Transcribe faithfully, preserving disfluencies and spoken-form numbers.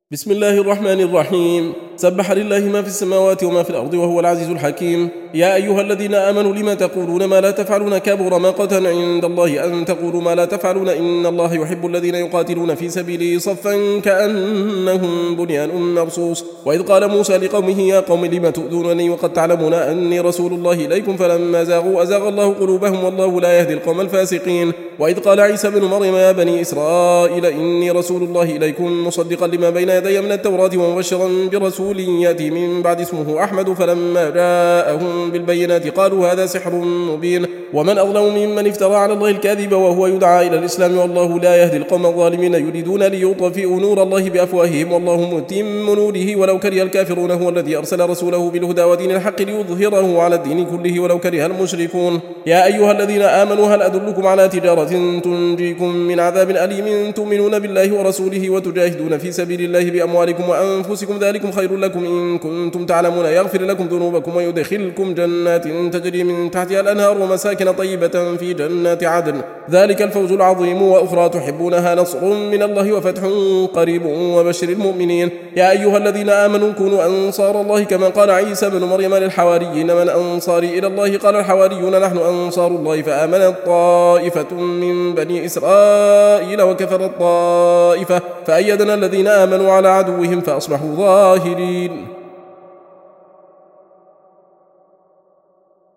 بسم الله الرحمن الرحيم. سبح لله ما في السماوات وما في الأرض وهو العزيز الحكيم. يا أيها الذين آمنوا لما تقولون ما لا تفعلون كبر مقتا عند الله أن تقولوا ما لا تفعلون إن الله يحب الذين يقاتلون في سبيله صفا كأنهم بنيان مرصوص. وإذ قال موسى لقومه يا قوم لم تؤذونني وقد تعلمون أني رسول الله إليكم فلما زاغوا أزاغ الله قلوبهم والله لا يهدي القوم الفاسقين. وإذ قال عيسى بن مريم يا بني إسرائيل إني رسول الله إليكم مصدقا لما بين يدي من التوراة ومبشرا برسول يأتي من بعد اسمه أحمد فلما جاءهم بالبينات قالوا هذا سحر مبين ومن أظلم ممن افترى على الله الكاذب وهو يدعى إلى الإسلام والله لا يهدي القوم الظالمين يريدون ليطفئوا نور الله بأفواههم والله متم نوره ولو كره الكافرون هو الذي أرسل رسوله بالهدى ودين الحق ليظهره على الدين كله ولو كره المشركون. يا أيها الذين آمنوا هل أدلكم على تجارة تنجيكم من عذاب أليم تؤمنون بالله ورسوله وتجاهدون في سبيل الله بأموالكم وأنفسكم ذلكم خير لكم إن كنتم تعلمون يغفر لكم ذنوبكم ويدخلكم جنات تجري من تحتها الأنهار ومساكن طيبة في جنات عدن ذلك الفوز العظيم وأخرى تحبونها نصر من الله وفتح قريب وبشر المؤمنين. يا أيها الذين آمنوا كونوا أنصار الله كما قال عيسى بن مريم للحواريين من أنصاري إلى الله قال الحواريون نحن أنصار الله فآمنت طائفة من بني إسرائيل وكفرت طائفة فأيدنا الذين آمنوا على عدوهم فأصبحوا ظاهرين.